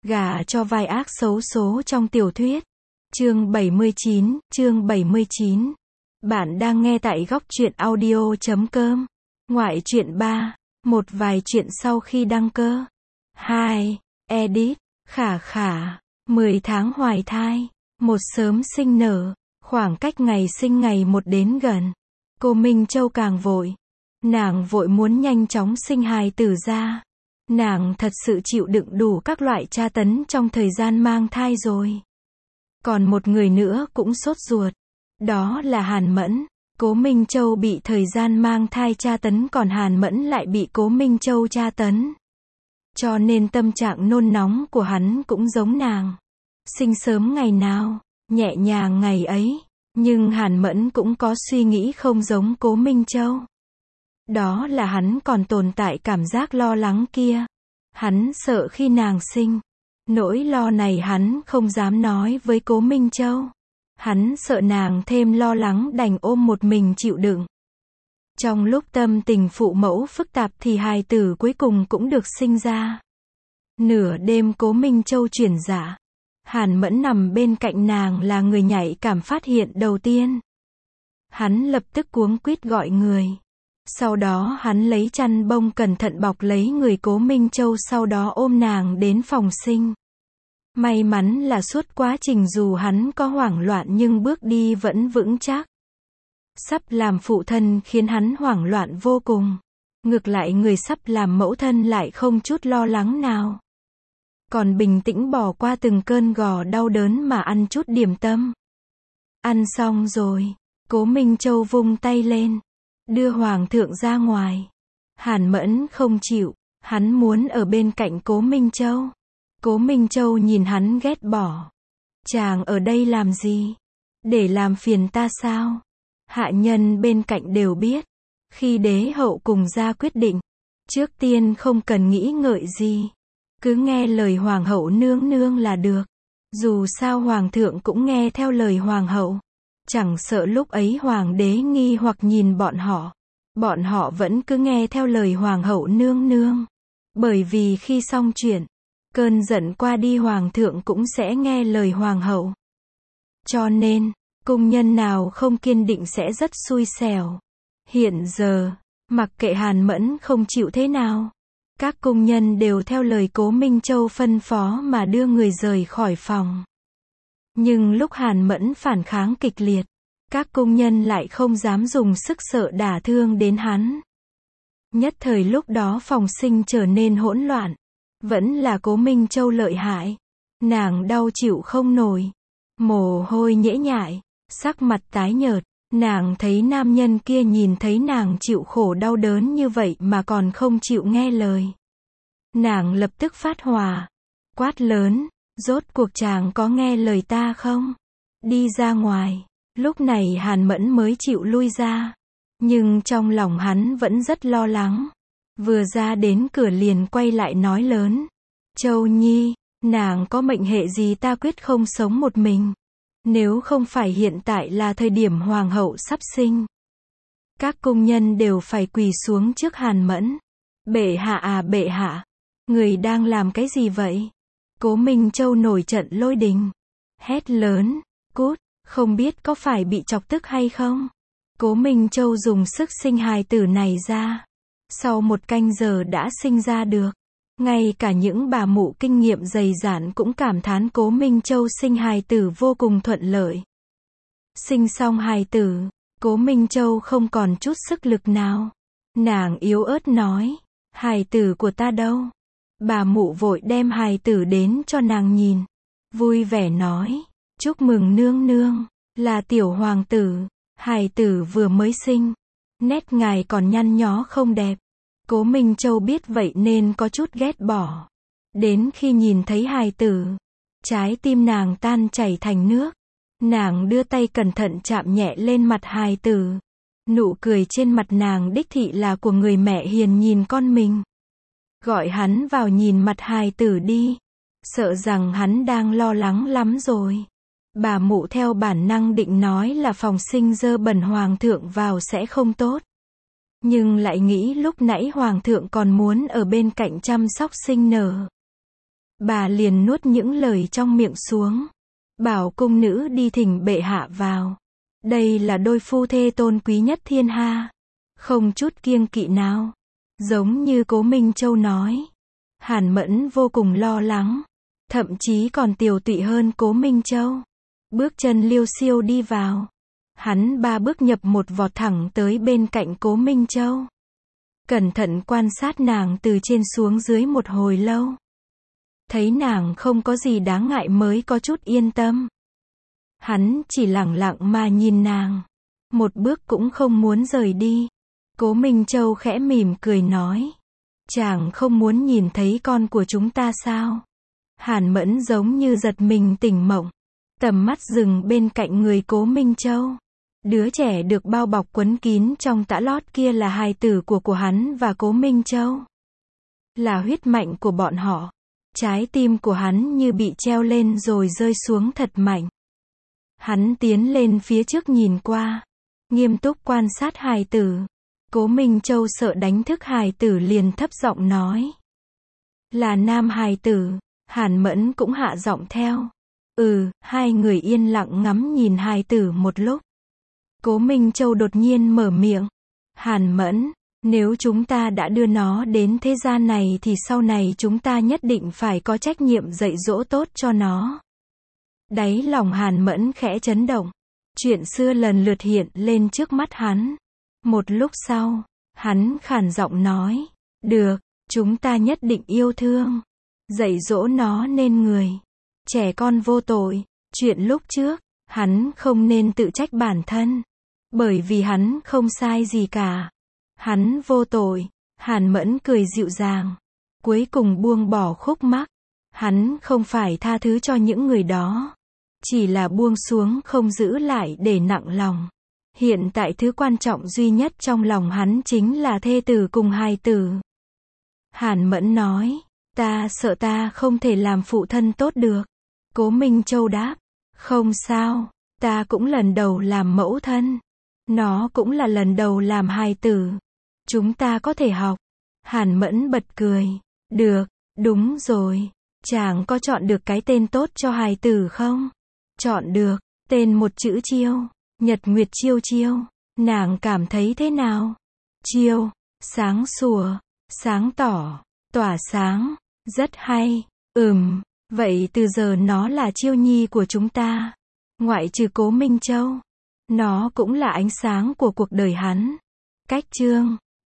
Gả cho vai ác xấu số trong tiểu thuyết. Chương 79. Bạn đang nghe tại góc truyện audio.com. Ngoại truyện 3. Một vài chuyện sau khi đăng cơ. 2. Edit. Khả khả. 10 tháng hoài thai. Một sớm sinh nở. Khoảng cách ngày sinh ngày một đến gần. Cô Minh Châu càng vội. Nàng vội muốn nhanh chóng sinh hài tử ra. Nàng thật sự chịu đựng đủ các loại tra tấn trong thời gian mang thai rồi. Còn một người nữa cũng sốt ruột. Đó là Hàn Mẫn. Cố Minh Châu bị thời gian mang thai tra tấn, còn Hàn Mẫn lại bị Cố Minh Châu tra tấn. Cho nên tâm trạng nôn nóng của hắn cũng giống nàng. Sinh sớm ngày nào, nhẹ nhàng ngày ấy. Nhưng Hàn Mẫn cũng có suy nghĩ không giống Cố Minh Châu. Đó là hắn còn tồn tại cảm giác lo lắng kia. Hắn sợ khi nàng sinh. Nỗi lo này hắn không dám nói với Cố Minh Châu. Hắn sợ nàng thêm lo lắng đành ôm một mình chịu đựng. Trong lúc tâm tình phụ mẫu phức tạp thì hài tử cuối cùng cũng được sinh ra. Nửa đêm Cố Minh Châu chuyển dạ. Hàn Mẫn nằm bên cạnh nàng là người nhạy cảm phát hiện đầu tiên. Hắn lập tức cuống quýt gọi người. Sau đó hắn lấy chăn bông cẩn thận bọc lấy người Cố Minh Châu, sau đó ôm nàng đến phòng sinh. May mắn là suốt quá trình dù hắn có hoảng loạn nhưng bước đi vẫn vững chắc. Sắp làm phụ thân khiến hắn hoảng loạn vô cùng. Ngược lại người sắp làm mẫu thân lại không chút lo lắng nào. Còn bình tĩnh bỏ qua từng cơn gò đau đớn mà ăn chút điểm tâm. Ăn xong rồi, Cố Minh Châu vung tay lên. Đưa Hoàng thượng ra ngoài. Hàn Mẫn không chịu. Hắn muốn ở bên cạnh Cố Minh Châu. Cố Minh Châu nhìn hắn ghét bỏ. Chàng ở đây làm gì? Để làm phiền ta sao? Hạ nhân bên cạnh đều biết. Khi đế hậu cùng ra quyết định, trước tiên không cần nghĩ ngợi gì. Cứ nghe lời hoàng hậu nương nương là được. Dù sao hoàng thượng cũng nghe theo lời hoàng hậu. Chẳng sợ lúc ấy hoàng đế nghi hoặc nhìn bọn họ vẫn cứ nghe theo lời hoàng hậu nương nương. Bởi vì khi xong chuyện, cơn giận qua đi hoàng thượng cũng sẽ nghe lời hoàng hậu. Cho nên, cung nhân nào không kiên định sẽ rất xui xẻo. Hiện giờ, mặc kệ Hàn Mẫn không chịu thế nào, các cung nhân đều theo lời Cố Minh Châu phân phó mà đưa người rời khỏi phòng. Nhưng lúc Hàn Mẫn phản kháng kịch liệt, các cung nhân lại không dám dùng sức, sợ đả thương đến hắn. Nhất thời lúc đó phòng sinh trở nên hỗn loạn. Vẫn là Cố Minh Châu lợi hại. Nàng đau chịu không nổi. Mồ hôi nhễ nhại, sắc mặt tái nhợt. Nàng thấy nam nhân kia nhìn thấy nàng chịu khổ đau đớn như vậy mà còn không chịu nghe lời. Nàng lập tức phát hỏa. Quát lớn, rốt cuộc chàng có nghe lời ta không? Đi ra ngoài. Lúc này Hàn Mẫn mới chịu lui ra. Nhưng trong lòng hắn vẫn rất lo lắng. Vừa ra đến cửa liền quay lại nói lớn. Châu Nhi, nàng có mệnh hệ gì ta quyết không sống một mình. Nếu không phải hiện tại là thời điểm hoàng hậu sắp sinh. Các cung nhân đều phải quỳ xuống trước Hàn Mẫn. Bệ hạ à bệ hạ. Người đang làm cái gì vậy? Cố Minh Châu nổi trận lôi đình. Hét lớn, cút, không biết có phải bị chọc tức hay không? Cố Minh Châu dùng sức sinh hài tử này ra. Sau 1 canh giờ đã sinh ra được. Ngay cả những bà mụ kinh nghiệm dày dạn cũng cảm thán Cố Minh Châu sinh hài tử vô cùng thuận lợi. Sinh xong hài tử, Cố Minh Châu không còn chút sức lực nào. Nàng yếu ớt nói, hài tử của ta đâu? Bà mụ vội đem hài tử đến cho nàng nhìn. Vui vẻ nói, chúc mừng nương nương, là tiểu hoàng tử. Hài tử vừa mới sinh. Nét ngài còn nhăn nhó không đẹp. Cố Minh Châu biết vậy nên có chút ghét bỏ. Đến khi nhìn thấy hài tử, trái tim nàng tan chảy thành nước. Nàng đưa tay cẩn thận chạm nhẹ lên mặt hài tử. Nụ cười trên mặt nàng đích thị là của người mẹ hiền nhìn con mình. Gọi hắn vào nhìn mặt hài tử đi. Sợ rằng hắn đang lo lắng lắm rồi. Bà mụ theo bản năng định nói là phòng sinh dơ bẩn hoàng thượng vào sẽ không tốt. Nhưng lại nghĩ lúc nãy hoàng thượng còn muốn ở bên cạnh chăm sóc sinh nở. Bà liền nuốt những lời trong miệng xuống. Bảo cung nữ đi thỉnh bệ hạ vào. Đây là đôi phu thê tôn quý nhất thiên hạ. Không chút kiêng kỵ nào. Giống như Cố Minh Châu nói. Hàn Mẫn vô cùng lo lắng. Thậm chí còn tiều tụy hơn Cố Minh Châu. Bước chân liêu xiêu đi vào. Hắn 3 bước nhập một vọt thẳng tới bên cạnh Cố Minh Châu. Cẩn thận quan sát nàng từ trên xuống dưới một hồi lâu. Thấy nàng không có gì đáng ngại mới có chút yên tâm. Hắn chỉ lẳng lặng mà nhìn nàng. Một bước cũng không muốn rời đi. Cố Minh Châu khẽ mỉm cười nói. Chàng không muốn nhìn thấy con của chúng ta sao? Hàn Mẫn giống như giật mình tỉnh mộng. Tầm mắt dừng bên cạnh người Cố Minh Châu. Đứa trẻ được bao bọc quấn kín trong tã lót kia là hài tử của hắn và Cố Minh Châu. Là huyết mạch của bọn họ. Trái tim của hắn như bị treo lên rồi rơi xuống thật mạnh. Hắn tiến lên phía trước nhìn qua. Nghiêm túc quan sát hài tử. Cố Minh Châu sợ đánh thức hài tử liền thấp giọng nói. Là nam hài tử. Hàn Mẫn cũng hạ giọng theo. Hai người yên lặng ngắm nhìn hài tử một lúc. Cố Minh Châu đột nhiên mở miệng. Hàn Mẫn, nếu chúng ta đã đưa nó đến thế gian này thì sau này chúng ta nhất định phải có trách nhiệm dạy dỗ tốt cho nó. Đáy lòng Hàn Mẫn khẽ chấn động. Chuyện xưa lần lượt hiện lên trước mắt hắn. Một lúc sau, hắn khàn giọng nói. Được, chúng ta nhất định yêu thương. Dạy dỗ nó nên người. Trẻ con vô tội. Chuyện lúc trước, hắn không nên tự trách bản thân. Bởi vì hắn không sai gì cả. Hắn vô tội. Hàn Mẫn cười dịu dàng. Cuối cùng buông bỏ khúc mắc. Hắn không phải tha thứ cho những người đó. Chỉ là buông xuống không giữ lại để nặng lòng. Hiện tại thứ quan trọng duy nhất trong lòng hắn chính là thê tử cùng hài tử. Hàn Mẫn nói. Ta sợ ta không thể làm phụ thân tốt được. Cố Minh Châu đáp. Không sao. Ta cũng lần đầu làm mẫu thân. Nó cũng là lần đầu làm hài tử. Chúng ta có thể học. Hàn Mẫn bật cười. Được, đúng rồi. Chàng có chọn được cái tên tốt cho hài tử không? Chọn được. Tên một chữ Chiêu. Nhật Nguyệt Chiêu Chiêu. Nàng cảm thấy thế nào? Chiêu. Sáng sủa. Sáng tỏ. Tỏa sáng. Rất hay. Vậy từ giờ nó là Chiêu Nhi của chúng ta. Ngoại trừ Cố Minh Châu. Nó cũng là ánh sáng của cuộc đời hắn. Cách chương